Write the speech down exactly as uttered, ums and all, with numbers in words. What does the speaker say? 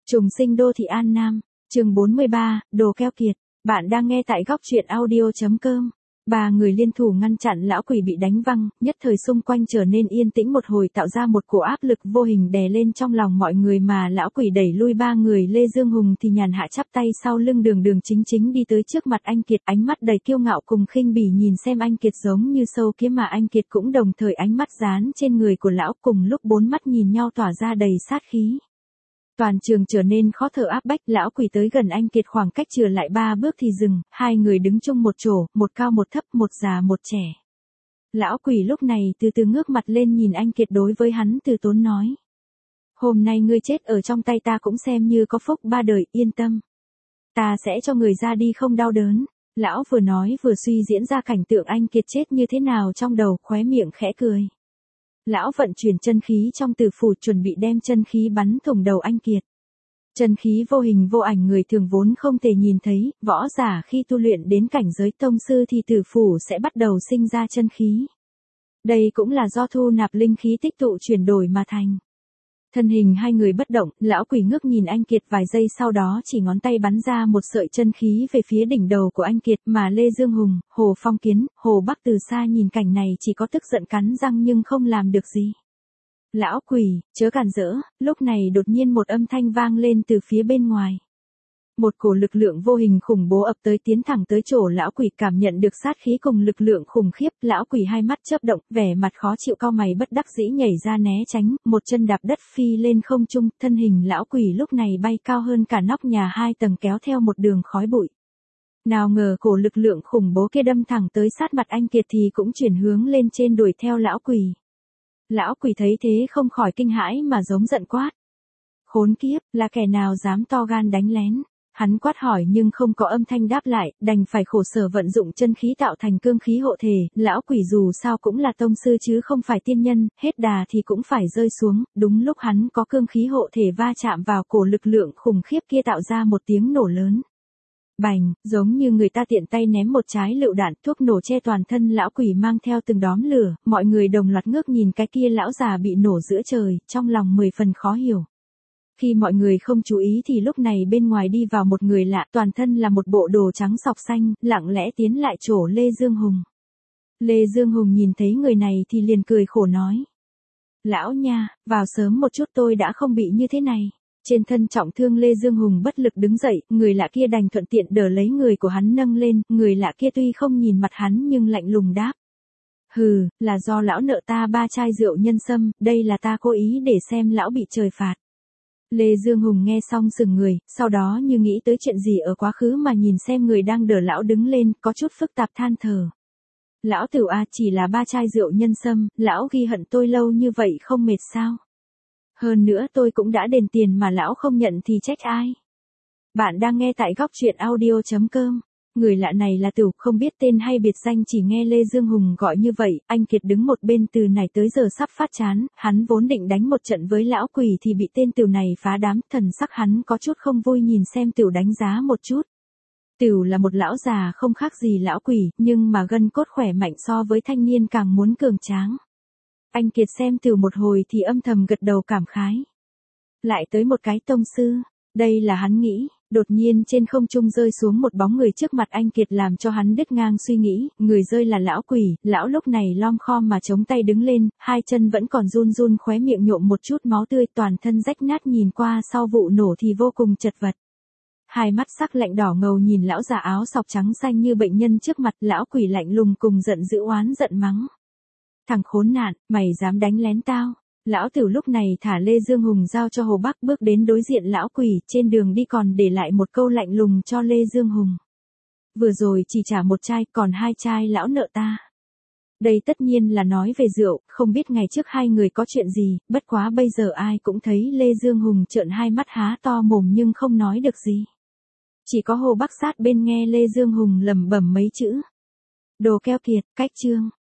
Trùng sinh đô thị An Nam, chương bốn mươi ba, đồ keo kiệt. Bạn đang nghe tại góc truyện audio.com. Ba người liên thủ ngăn chặn lão quỷ bị đánh văng, nhất thời xung quanh trở nên yên tĩnh một hồi, tạo ra một cổ áp lực vô hình đè lên trong lòng mọi người, mà lão quỷ đẩy lui ba người. Lê Dương Hùng thì nhàn hạ chắp tay sau lưng, đường đường chính chính đi tới trước mặt anh Kiệt, ánh mắt đầy kiêu ngạo cùng khinh bỉ nhìn xem anh Kiệt giống như sâu kiếm, mà anh Kiệt cũng đồng thời ánh mắt dán trên người của lão, cùng lúc bốn mắt nhìn nhau tỏa ra đầy sát khí. Toàn trường trở nên khó thở áp bách, lão quỷ tới gần anh Kiệt khoảng cách chừa lại ba bước thì dừng, hai người đứng chung một chỗ, một cao một thấp, một già một trẻ. Lão quỷ lúc này từ từ ngước mặt lên nhìn anh Kiệt, đối với hắn từ tốn nói. Hôm nay ngươi chết ở trong tay ta cũng xem như có phúc ba đời, yên tâm. Ta sẽ cho người ra đi không đau đớn. Lão vừa nói vừa suy diễn ra cảnh tượng anh Kiệt chết như thế nào trong đầu, khóe miệng khẽ cười. Lão vận chuyển chân khí trong tử phủ, chuẩn bị đem chân khí bắn thủng đầu anh Kiệt. Chân khí vô hình vô ảnh, người thường vốn không thể nhìn thấy, võ giả khi tu luyện đến cảnh giới tông sư thì tử phủ sẽ bắt đầu sinh ra chân khí. Đây cũng là do thu nạp linh khí tích tụ chuyển đổi mà thành. Thân hình hai người bất động, lão quỷ ngước nhìn anh Kiệt vài giây, sau đó chỉ ngón tay bắn ra một sợi chân khí về phía đỉnh đầu của anh Kiệt, mà Lê Dương Hùng, Hồ Phong Kiến, Hồ Bắc từ xa nhìn cảnh này chỉ có tức giận cắn răng nhưng không làm được gì. Lão quỷ, chớ cản rỡ. Lúc này đột nhiên một âm thanh vang lên từ phía bên ngoài. Một cổ lực lượng vô hình khủng bố ập tới, tiến thẳng tới chỗ lão quỷ. Cảm nhận được sát khí cùng lực lượng khủng khiếp, lão quỷ hai mắt chớp động, vẻ mặt khó chịu, cau mày bất đắc dĩ nhảy ra né tránh, một chân đạp đất phi lên không trung, thân hình lão quỷ lúc này bay cao hơn cả nóc nhà hai tầng, kéo theo một đường khói bụi. Nào ngờ cổ lực lượng khủng bố kia đâm thẳng tới sát mặt anh Kiệt thì cũng chuyển hướng lên trên đuổi theo lão quỷ. Lão quỷ thấy thế không khỏi kinh hãi mà giống giận quát. Khốn kiếp, là kẻ nào dám to gan đánh lén? Hắn quát hỏi nhưng không có âm thanh đáp lại, đành phải khổ sở vận dụng chân khí tạo thành cương khí hộ thể. Lão quỷ dù sao cũng là tông sư chứ không phải tiên nhân, hết đà thì cũng phải rơi xuống. Đúng lúc hắn có cương khí hộ thể va chạm vào cổ lực lượng khủng khiếp kia, tạo ra một tiếng nổ lớn. Bành, giống như người ta tiện tay ném một trái lựu đạn, thuốc nổ che toàn thân lão quỷ mang theo từng đóm lửa, mọi người đồng loạt ngước nhìn cái kia lão già bị nổ giữa trời, trong lòng mười phần khó hiểu. Khi mọi người không chú ý thì lúc này bên ngoài đi vào một người lạ, toàn thân là một bộ đồ trắng sọc xanh, lặng lẽ tiến lại chỗ Lê Dương Hùng. Lê Dương Hùng nhìn thấy người này thì liền cười khổ nói. Lão nha, vào sớm một chút tôi đã không bị như thế này. Trên thân trọng thương, Lê Dương Hùng bất lực đứng dậy, người lạ kia đành thuận tiện đỡ lấy người của hắn nâng lên, người lạ kia tuy không nhìn mặt hắn nhưng lạnh lùng đáp. Hừ, là do lão nợ ta ba chai rượu nhân sâm, đây là ta cố ý để xem lão bị trời phạt. Lê Dương Hùng nghe xong sững người, sau đó như nghĩ tới chuyện gì ở quá khứ mà nhìn xem người đang đỡ lão đứng lên, có chút phức tạp than thở. Lão Tửu a, chỉ là ba chai rượu nhân sâm, lão ghi hận tôi lâu như vậy không mệt sao? Hơn nữa tôi cũng đã đền tiền mà lão không nhận thì trách ai? Bạn đang nghe tại góc truyện audio.com. Người lạ này là Tửu, không biết tên hay biệt danh, chỉ nghe Lê Dương Hùng gọi như vậy, anh Kiệt đứng một bên từ nãy tới giờ sắp phát chán, hắn vốn định đánh một trận với lão quỷ thì bị tên Tửu này phá đám, thần sắc hắn có chút không vui nhìn xem Tửu đánh giá một chút. Tửu là một lão già không khác gì lão quỷ, nhưng mà gân cốt khỏe mạnh so với thanh niên càng muốn cường tráng. Anh Kiệt xem Tửu một hồi thì âm thầm gật đầu cảm khái. Lại tới một cái tông sư, đây là hắn nghĩ. Đột nhiên trên không trung rơi xuống một bóng người trước mặt anh Kiệt, làm cho hắn đứt ngang suy nghĩ, người rơi là lão quỷ. Lão lúc này lom khom mà chống tay đứng lên, hai chân vẫn còn run run, khóe miệng nhộm một chút máu tươi, toàn thân rách nát, nhìn qua sau vụ nổ thì vô cùng chật vật. Hai mắt sắc lạnh đỏ ngầu nhìn lão già áo sọc trắng xanh như bệnh nhân trước mặt, lão quỷ lạnh lùng cùng giận dữ oán giận mắng. Thằng khốn nạn, mày dám đánh lén tao? Lão Tửu lúc này thả Lê Dương Hùng giao cho Hồ Bắc, bước đến đối diện lão quỷ, trên đường đi còn để lại một câu lạnh lùng cho Lê Dương Hùng. Vừa rồi chỉ trả một chai, còn hai chai lão nợ ta. Đây tất nhiên là nói về rượu, không biết ngày trước hai người có chuyện gì, bất quá bây giờ ai cũng thấy Lê Dương Hùng trợn hai mắt há to mồm nhưng không nói được gì. Chỉ có Hồ Bắc sát bên nghe Lê Dương Hùng lẩm bẩm mấy chữ. Đồ keo kiệt, cách chương.